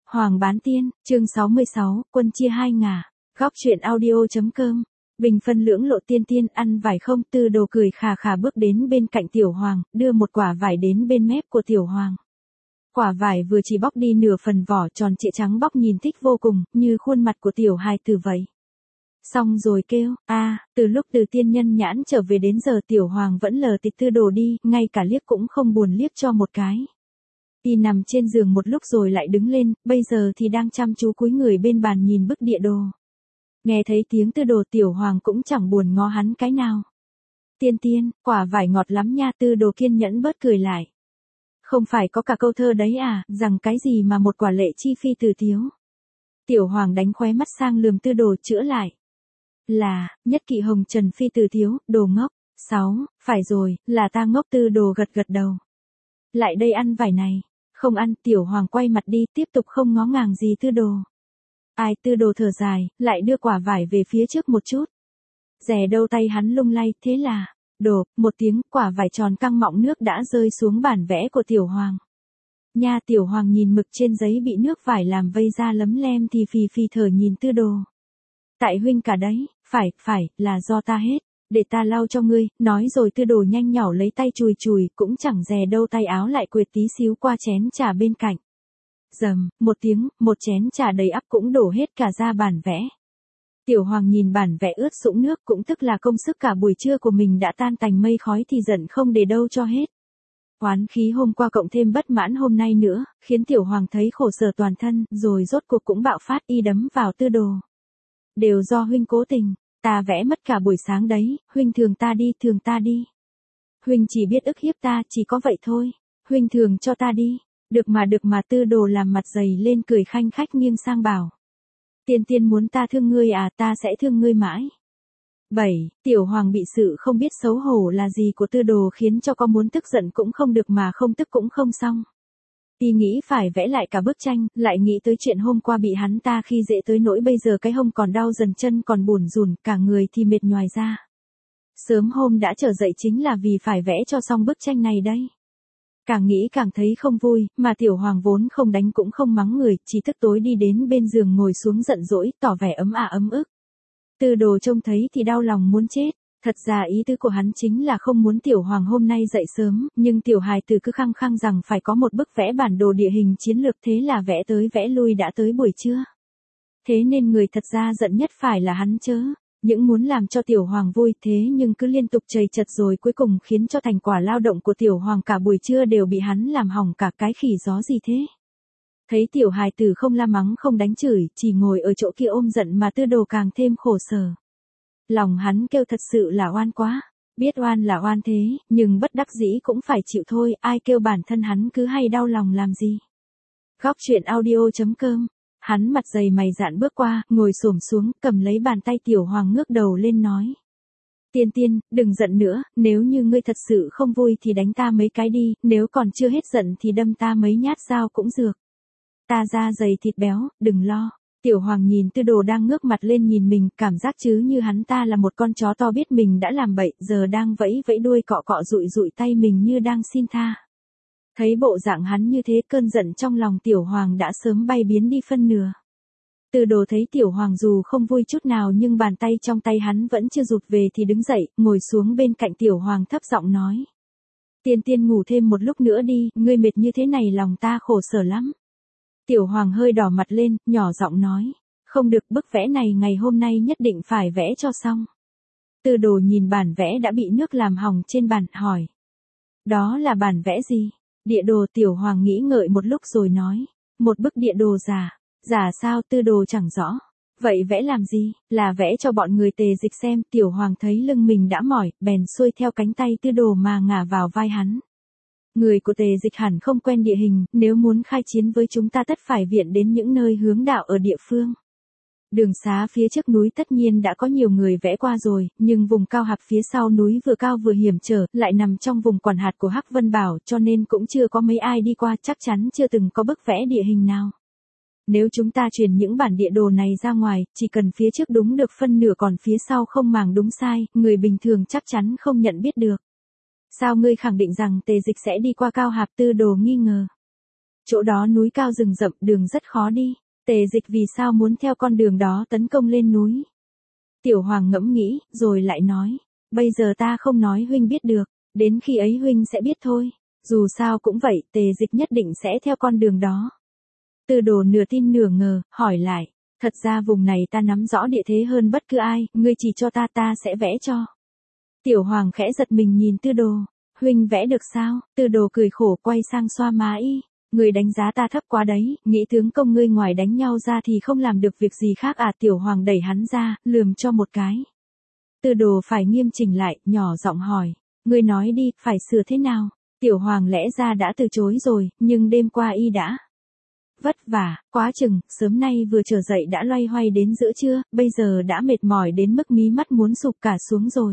Hoàng bán tiên, chương 66, quân chia hai ngả. Góc truyện audio.com. Bình phân lưỡng lộ tiên tiên ăn vải không? Tư Đồ cười khà khà bước đến bên cạnh Tiểu Hoàng, đưa một quả vải đến bên mép của Tiểu Hoàng. Quả vải vừa chỉ bóc đi nửa phần vỏ tròn trịa trắng bóc nhìn thích vô cùng, như khuôn mặt của tiểu hài tử vậy. Xong rồi kêu, từ lúc từ tiên nhân nhãn trở về đến giờ Tiểu Hoàng vẫn lờ tịch Tư Đồ đi, ngay cả liếc cũng không buồn liếc cho một cái. Y nằm trên giường một lúc rồi lại đứng lên, bây giờ thì đang chăm chú cúi người bên bàn nhìn bức địa đồ. Nghe thấy tiếng Tư Đồ Tiểu Hoàng cũng chẳng buồn ngó hắn cái nào. Tiên tiên, quả vải ngọt lắm nha. Tư Đồ kiên nhẫn bớt cười lại. Không phải có cả câu thơ đấy à, rằng cái gì mà một quả lệ chi phi từ thiếu. Tiểu Hoàng đánh khóe mắt sang lườm Tư Đồ chữa lại. Là, nhất kỵ hồng trần phi từ thiếu, đồ ngốc. 6, phải rồi, là ta ngốc. Tư Đồ gật gật đầu. Lại đây ăn vải này. Không ăn. Tiểu Hoàng quay mặt đi, tiếp tục không ngó ngàng gì Tư Đồ. Ai? Tư Đồ thở dài, lại đưa quả vải về phía trước một chút. Dè đâu tay hắn lung lay, thế là, đổ, một tiếng, quả vải tròn căng mọng nước đã rơi xuống bản vẽ của Tiểu Hoàng. Nha. Tiểu Hoàng nhìn mực trên giấy bị nước vải làm vây ra lấm lem thì phì phì thở nhìn Tư Đồ. Tại huynh cả đấy, phải, là do ta hết. Để ta lau cho ngươi, nói rồi Tư Đồ nhanh nhỏ lấy tay chùi chùi, cũng chẳng dè đâu tay áo lại quệt tí xíu qua chén trà bên cạnh. Rầm, một tiếng, một chén trà đầy ắp cũng đổ hết cả ra bản vẽ. Tiểu Hoàng nhìn bản vẽ ướt sũng nước, cũng tức là công sức cả buổi trưa của mình đã tan tành mây khói thì giận không để đâu cho hết. Oán khí hôm qua cộng thêm bất mãn hôm nay nữa, khiến Tiểu Hoàng thấy khổ sở toàn thân, rồi rốt cuộc cũng bạo phát y đấm vào Tư Đồ. Đều do huynh cố tình, ta vẽ mất cả buổi sáng đấy, huynh thường ta đi. Huynh chỉ biết ức hiếp ta, chỉ có vậy thôi, huynh thường cho ta đi. Được mà. Tư Đồ làm mặt dày lên cười khanh khách nghiêng sang bảo. Tiên tiên muốn ta thương ngươi à, ta sẽ thương ngươi mãi. 7. Tiểu Hoàng bị sự không biết xấu hổ là gì của Tư Đồ khiến cho có muốn tức giận cũng không được mà không tức cũng không xong. Y nghĩ phải vẽ lại cả bức tranh, lại nghĩ tới chuyện hôm qua bị hắn ta khi dễ tới nỗi bây giờ cái hông còn đau dần, chân còn buồn rùn, cả người thì mệt nhoài ra. Sớm hôm đã trở dậy chính là vì phải vẽ cho xong bức tranh này đây. Càng nghĩ càng thấy không vui, mà Tiểu Hoàng vốn không đánh cũng không mắng người, chỉ thức tối đi đến bên giường ngồi xuống giận dỗi, tỏ vẻ ấm ức. Tư Đồ trông thấy thì đau lòng muốn chết. Thật ra ý tứ của hắn chính là không muốn Tiểu Hoàng hôm nay dậy sớm, nhưng tiểu hài tử cứ khăng khăng rằng phải có một bức vẽ bản đồ địa hình chiến lược, thế là vẽ tới vẽ lui đã tới buổi trưa. Thế nên người thật ra giận nhất phải là hắn chớ. Những muốn làm cho Tiểu Hoàng vui thế nhưng cứ liên tục trầy trật rồi cuối cùng khiến cho thành quả lao động của Tiểu Hoàng cả buổi trưa đều bị hắn làm hỏng cả. Cái khỉ gió gì thế? Thấy tiểu hài tử không la mắng không đánh chửi, chỉ ngồi ở chỗ kia ôm giận mà Tư Đồ càng thêm khổ sở. Lòng hắn kêu thật sự là oan quá. Biết oan là oan thế, nhưng bất đắc dĩ cũng phải chịu thôi, ai kêu bản thân hắn cứ hay đau lòng làm gì. Góc truyện audio.com. Hắn mặt dày mày dạn bước qua, ngồi xổm xuống, cầm lấy bàn tay Tiểu Hoàng ngước đầu lên nói. Tiên tiên, đừng giận nữa, nếu như ngươi thật sự không vui thì đánh ta mấy cái đi, nếu còn chưa hết giận thì đâm ta mấy nhát dao cũng dược. Ta da dày thịt béo, đừng lo. Tiểu Hoàng nhìn Tư Đồ đang ngước mặt lên nhìn mình, cảm giác chứ như hắn ta là một con chó to biết mình đã làm bậy, giờ đang vẫy vẫy đuôi cọ cọ dụi tay mình như đang xin tha. Thấy bộ dạng hắn như thế, cơn giận trong lòng Tiểu Hoàng đã sớm bay biến đi phân nửa. Tư Đồ thấy Tiểu Hoàng dù không vui chút nào nhưng bàn tay trong tay hắn vẫn chưa rụt về thì đứng dậy, ngồi xuống bên cạnh Tiểu Hoàng thấp giọng nói. Tiên tiên ngủ thêm một lúc nữa đi, ngươi mệt như thế này lòng ta khổ sở lắm. Tiểu Hoàng hơi đỏ mặt lên, nhỏ giọng nói. Không được, bức vẽ này ngày hôm nay nhất định phải vẽ cho xong. Tư Đồ nhìn bản vẽ đã bị nước làm hỏng trên bàn, hỏi. Đó là bản vẽ gì? Địa đồ. Tiểu Hoàng nghĩ ngợi một lúc rồi nói. Một bức địa đồ giả. Giả sao? Tư Đồ chẳng rõ. Vậy vẽ làm gì? Là vẽ cho bọn người Tề Dịch xem. Tiểu Hoàng thấy lưng mình đã mỏi, bèn xuôi theo cánh tay Tư Đồ mà ngả vào vai hắn. Người của Tề Dịch hẳn không quen địa hình, nếu muốn khai chiến với chúng ta tất phải viện đến những nơi hướng đạo ở địa phương. Đường xá phía trước núi tất nhiên đã có nhiều người vẽ qua rồi, nhưng vùng cao hạp phía sau núi vừa cao vừa hiểm trở, lại nằm trong vùng quản hạt của Hắc Vân Bảo cho nên cũng chưa có mấy ai đi qua, chắc chắn chưa từng có bức vẽ địa hình nào. Nếu chúng ta truyền những bản địa đồ này ra ngoài, chỉ cần phía trước đúng được phân nửa còn phía sau không màng đúng sai, người bình thường chắc chắn không nhận biết được. Sao ngươi khẳng định rằng Tề Dịch sẽ đi qua cao hạp? Tư Đồ nghi ngờ. chỗ đó núi cao rừng rậm, đường rất khó đi. Tề Dịch vì sao muốn theo con đường đó tấn công lên núi? Tiểu Hoàng ngẫm nghĩ, rồi lại nói, bây giờ ta không nói huynh biết được, đến khi ấy huynh sẽ biết thôi. Dù sao cũng vậy, Tề Dịch nhất định sẽ theo con đường đó. Tư Đồ nửa tin nửa ngờ, hỏi lại, thật ra vùng này ta nắm rõ địa thế hơn bất cứ ai, ngươi chỉ cho ta sẽ vẽ cho. Tiểu Hoàng khẽ giật mình nhìn Tư Đồ, huynh vẽ được sao? Tư Đồ cười khổ quay sang xoa má y, người đánh giá ta thấp quá đấy, nghĩ tướng công ngươi ngoài đánh nhau ra thì không làm được việc gì khác à? Tiểu Hoàng đẩy hắn ra, lườm cho một cái. Tư Đồ phải nghiêm chỉnh lại, nhỏ giọng hỏi, ngươi nói đi, phải sửa thế nào? Tiểu Hoàng lẽ ra đã từ chối rồi, nhưng đêm qua y đã vất vả, quá chừng, sớm nay vừa trở dậy đã loay hoay đến giữa trưa, bây giờ đã mệt mỏi đến mức mí mắt muốn sụp cả xuống rồi.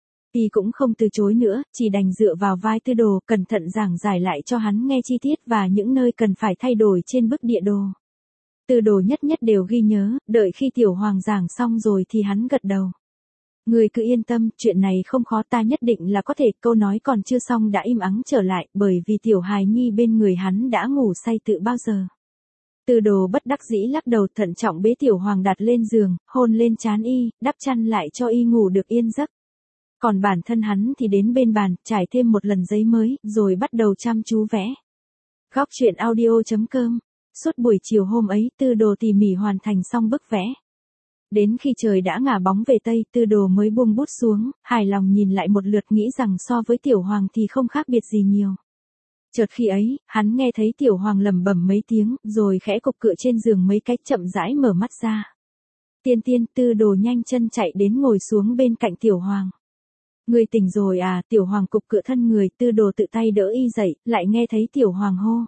Y cũng không từ chối nữa, chỉ đành dựa vào vai Tư Đồ, cẩn thận giảng giải lại cho hắn nghe chi tiết và những nơi cần phải thay đổi trên bức địa đồ. Tư Đồ nhất nhất đều ghi nhớ, đợi khi Tiểu Hoàng giảng xong rồi thì hắn gật đầu. Người cứ yên tâm, chuyện này không khó, ta nhất định là có thể. Câu nói còn chưa xong đã im ắng trở lại, bởi vì Tiểu hài nhi bên người hắn đã ngủ say từ bao giờ. Tư Đồ bất đắc dĩ lắc đầu, thận trọng bế Tiểu Hoàng đặt lên giường, hôn lên trán y, đắp chăn lại cho y ngủ được yên giấc. Còn bản thân hắn thì đến bên bàn, trải thêm một lần giấy mới, rồi bắt đầu chăm chú vẽ. Góc truyện audio.com. Suốt buổi chiều hôm ấy, Tư Đồ tỉ mỉ hoàn thành xong bức vẽ. Đến khi trời đã ngả bóng về Tây, Tư Đồ mới buông bút xuống, hài lòng nhìn lại một lượt, nghĩ rằng so với Tiểu Hoàng thì không khác biệt gì nhiều. Chợt khi ấy, hắn nghe thấy Tiểu Hoàng lẩm bẩm mấy tiếng, rồi khẽ cục cựa trên giường mấy cách, chậm rãi mở mắt ra. Tiên tiên. Tư Đồ nhanh chân chạy đến ngồi xuống bên cạnh Tiểu Hoàng. Ngươi tỉnh rồi à? Tiểu Hoàng cục cựa thân người, Tư Đồ tự tay đỡ y dậy, lại nghe thấy Tiểu Hoàng hô.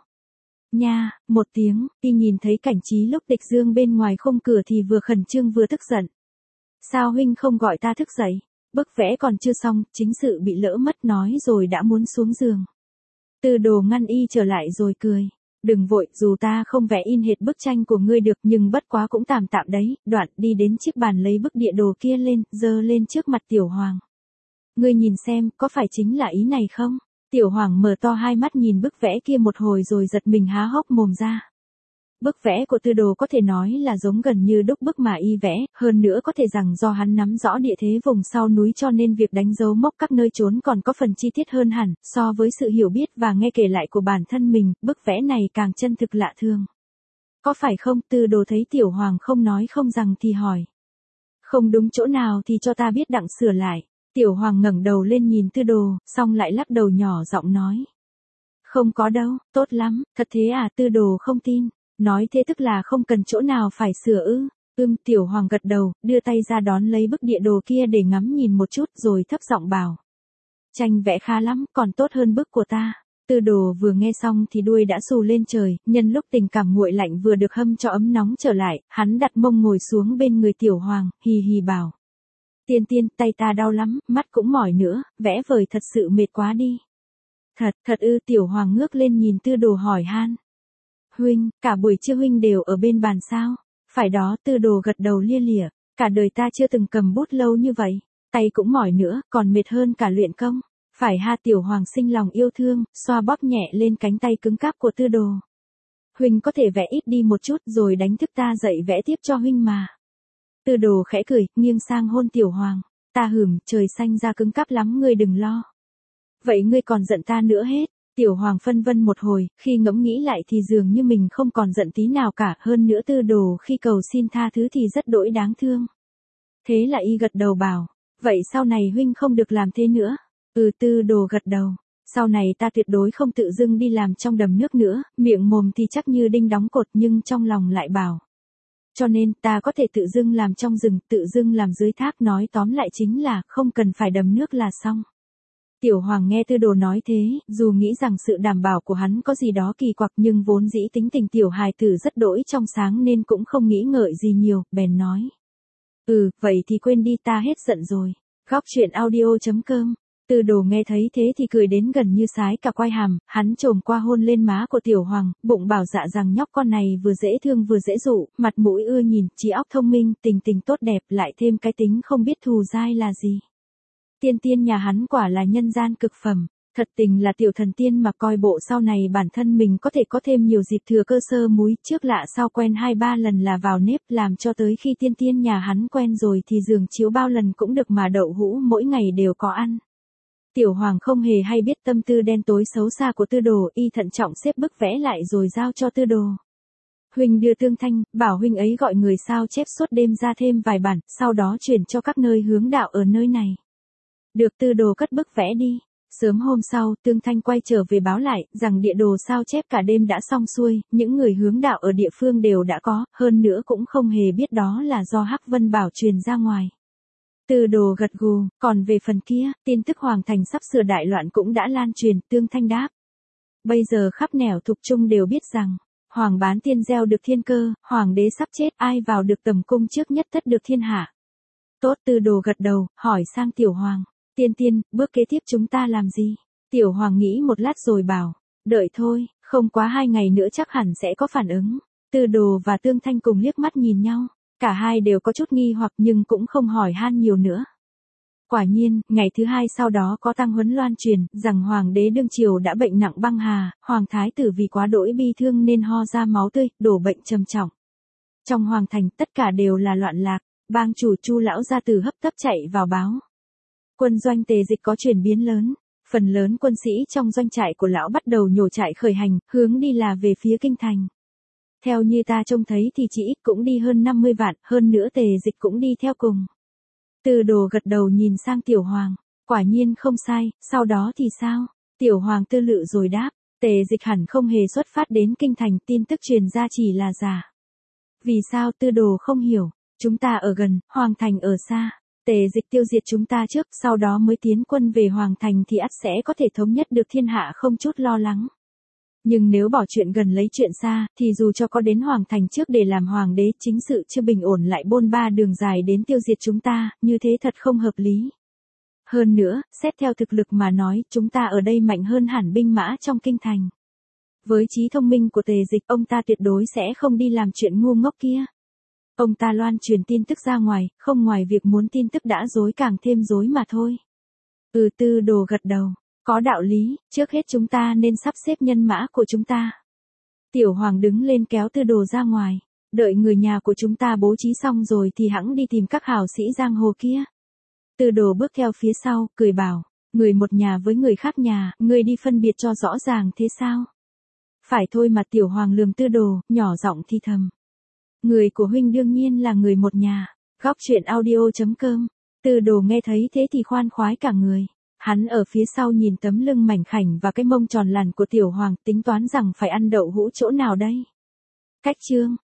Nha, một tiếng, y nhìn thấy cảnh trí lúc Tịch Dương bên ngoài khung cửa thì vừa khẩn trương vừa tức giận. Sao huynh không gọi ta thức dậy? Bức vẽ còn chưa xong, chính sự bị lỡ mất, nói rồi đã muốn xuống giường. Tư Đồ ngăn y trở lại rồi cười. Đừng vội, dù ta không vẽ in hệt bức tranh của ngươi được, nhưng bất quá cũng tạm tạm đấy. Đoạn đi đến chiếc bàn lấy bức địa đồ kia lên, giơ lên trước mặt Tiểu Hoàng. Ngươi nhìn xem, có phải chính là ý này không? Tiểu Hoàng mở to hai mắt nhìn bức vẽ kia một hồi rồi giật mình há hốc mồm ra. Bức vẽ của Tư Đồ có thể nói là giống gần như đúc bức mà y vẽ, hơn nữa có thể rằng do hắn nắm rõ địa thế vùng sau núi cho nên việc đánh dấu mốc các nơi trốn còn có phần chi tiết hơn hẳn, so với sự hiểu biết và nghe kể lại của bản thân mình, bức vẽ này càng chân thực lạ thường. Có phải không? Tư Đồ thấy Tiểu Hoàng không nói không rằng thì hỏi. Không đúng chỗ nào thì cho ta biết đặng sửa lại. Tiểu Hoàng ngẩng đầu lên nhìn Tư Đồ, xong lại lắc đầu nhỏ giọng nói. Không có đâu, tốt lắm, thật thế à? Tư Đồ không tin. Nói thế tức là không cần chỗ nào phải sửa ư? Tiểu Hoàng gật đầu, đưa tay ra đón lấy bức địa đồ kia để ngắm nhìn một chút rồi thấp giọng bảo. Tranh vẽ khá lắm, còn tốt hơn bức của ta. Tư Đồ vừa nghe xong thì đuôi đã xù lên trời, nhân lúc tình cảm nguội lạnh vừa được hâm cho ấm nóng trở lại, hắn đặt mông ngồi xuống bên người Tiểu Hoàng, hì hì bảo. Tiên tiên, tay ta đau lắm, mắt cũng mỏi nữa, vẽ vời thật sự mệt quá đi. Thật ư? Tiểu Hoàng ngước lên nhìn Tư Đồ hỏi han. Huynh, cả buổi trưa huynh đều ở bên bàn sao? Phải đó. Tư Đồ gật đầu lia lịa, cả đời ta chưa từng cầm bút lâu như vậy, tay cũng mỏi nữa, còn mệt hơn cả luyện công. Phải ha? Tiểu Hoàng sinh lòng yêu thương, xoa bóp nhẹ lên cánh tay cứng cáp của Tư Đồ. Huynh có thể vẽ ít đi một chút rồi đánh thức ta dậy vẽ tiếp cho huynh mà. Tư Đồ khẽ cười, nghiêng sang hôn Tiểu Hoàng. Ta trời xanh ra cứng cáp lắm, ngươi đừng lo. Vậy ngươi còn giận ta nữa hết? Tiểu Hoàng phân vân một hồi, khi ngẫm nghĩ lại thì dường như mình không còn giận tí nào cả, hơn nữa Tư Đồ khi cầu xin tha thứ thì rất đỗi đáng thương. Thế là y gật đầu bảo, vậy sau này huynh không được làm thế nữa. Tư Đồ gật đầu. Sau này ta tuyệt đối không tự dưng đi làm trong đầm nước nữa, miệng mồm thì chắc như đinh đóng cột nhưng trong lòng lại bảo. Cho nên ta có thể tự dưng làm trong rừng, tự dưng làm dưới thác, nói tóm lại chính là không cần phải đầm nước là xong. Tiểu Hoàng nghe Tư Đồ nói thế, dù nghĩ rằng sự đảm bảo của hắn có gì đó kỳ quặc nhưng vốn dĩ tính tình tiểu hài tử rất đỗi trong sáng nên cũng không nghĩ ngợi gì nhiều, bèn nói. Vậy thì quên đi, ta hết giận rồi. Góc truyện audio.com. Tư Đồ nghe thấy thế thì cười đến gần như sái cả quai hàm, hắn chồm qua hôn lên má của Tiểu Hoàng, bụng bảo dạ rằng nhóc con này vừa dễ thương vừa dễ dụ, mặt mũi ưa nhìn, trí óc thông minh, tình tình tốt đẹp, lại thêm cái tính không biết thù dai là gì. Tiên tiên nhà hắn quả là nhân gian cực phẩm, Thật tình là tiểu thần tiên mà coi bộ sau này bản thân mình có thể có thêm nhiều dịp thừa cơ sơ múi, trước lạ sau quen 2-3 lần là vào nếp, làm cho tới khi tiên tiên nhà hắn quen rồi thì giường chiếu bao lần cũng được mà đậu hũ mỗi ngày đều có ăn. Tiểu Hoàng không hề hay biết tâm tư đen tối xấu xa của Tư Đồ, y thận trọng xếp bức vẽ lại rồi giao cho Tư Đồ. Huynh đưa Tương Thanh, bảo huynh ấy gọi người sao chép suốt đêm ra thêm vài bản, sau đó chuyển cho các nơi hướng đạo ở nơi này. Được. Tư Đồ cất bức vẽ đi. Sớm hôm sau, Tương Thanh quay trở về báo lại, rằng địa đồ sao chép cả đêm đã xong xuôi, những người hướng đạo ở địa phương đều đã có, hơn nữa cũng không hề biết đó là do Hắc Vân Bảo truyền ra ngoài. Tư Đồ gật gù, còn về phần kia, tin tức Hoàng Thành sắp sửa đại loạn cũng đã lan truyền, Tương Thanh đáp. Bây giờ khắp nẻo thục trung đều biết rằng, Hoàng Bán Tiên gieo được thiên cơ, Hoàng đế sắp chết, ai vào được tầm cung trước nhất tất được thiên hạ. Tốt. Tư Đồ gật đầu, hỏi sang Tiểu Hoàng. Tiên tiên, bước kế tiếp chúng ta làm gì? Tiểu Hoàng nghĩ một lát rồi bảo, đợi thôi, không quá 2 ngày nữa chắc hẳn sẽ có phản ứng. Tư Đồ và Tương Thanh cùng liếc mắt nhìn nhau, cả hai đều có chút nghi hoặc nhưng cũng không hỏi han nhiều nữa. Quả nhiên, ngày thứ 2 sau đó có tang huấn loan truyền, rằng Hoàng đế đương triều đã bệnh nặng băng hà, Hoàng thái tử vì quá đỗi bi thương nên ho ra máu tươi, đổ bệnh trầm trọng. Trong Hoàng thành tất cả đều là loạn lạc, bang chủ Chu lão gia tử hấp tấp chạy vào báo. Quân doanh Tề Dịch có chuyển biến lớn, phần lớn quân sĩ trong doanh trại của lão bắt đầu nhổ trại khởi hành, hướng đi là về phía kinh thành. Theo như ta trông thấy thì chỉ ít cũng đi hơn 50 vạn, hơn nữa Tề Dịch cũng đi theo cùng. Tư Đồ gật đầu nhìn sang Tiểu Hoàng, quả nhiên không sai, sau đó thì sao? Tiểu Hoàng tư lự rồi đáp, Tề Dịch hẳn không hề xuất phát đến kinh thành, tin tức truyền ra chỉ là giả. Vì sao? Tư Đồ không hiểu, chúng ta ở gần, Hoàng thành ở xa. Tề Dịch tiêu diệt chúng ta trước, sau đó mới tiến quân về Hoàng thành thì ắt sẽ có thể thống nhất được thiên hạ không chút lo lắng. Nhưng nếu bỏ chuyện gần lấy chuyện xa, thì dù cho có đến Hoàng thành trước để làm hoàng đế, chính sự chưa bình ổn lại bôn ba đường dài đến tiêu diệt chúng ta, như thế thật không hợp lý. Hơn nữa, xét theo thực lực mà nói, chúng ta ở đây mạnh hơn hẳn binh mã trong kinh thành. Với trí thông minh của Tề Dịch, ông ta tuyệt đối sẽ không đi làm chuyện ngu ngốc kia. Ông ta loan truyền tin tức ra ngoài, không ngoài việc muốn tin tức đã rối càng thêm rối mà thôi. Tư Đồ gật đầu, có đạo lý, trước hết chúng ta nên sắp xếp nhân mã của chúng ta. Tiểu Hoàng đứng lên kéo Tư Đồ ra ngoài, đợi người nhà của chúng ta bố trí xong rồi thì hẵng đi tìm các hào sĩ giang hồ kia. Tư Đồ bước theo phía sau, cười bảo, người một nhà với người khác nhà, người đi phân biệt cho rõ ràng thế sao? Phải thôi mà. Tiểu Hoàng lườm Tư Đồ, nhỏ giọng thì thầm. Người của huynh đương nhiên là người một nhà. Góc truyện audio.com. Tư Đồ nghe thấy thế thì khoan khoái cả người. Hắn ở phía sau nhìn tấm lưng mảnh khảnh và cái mông tròn làn của Tiểu Hoàng, tính toán rằng phải ăn đậu hũ chỗ nào đây. Cách chương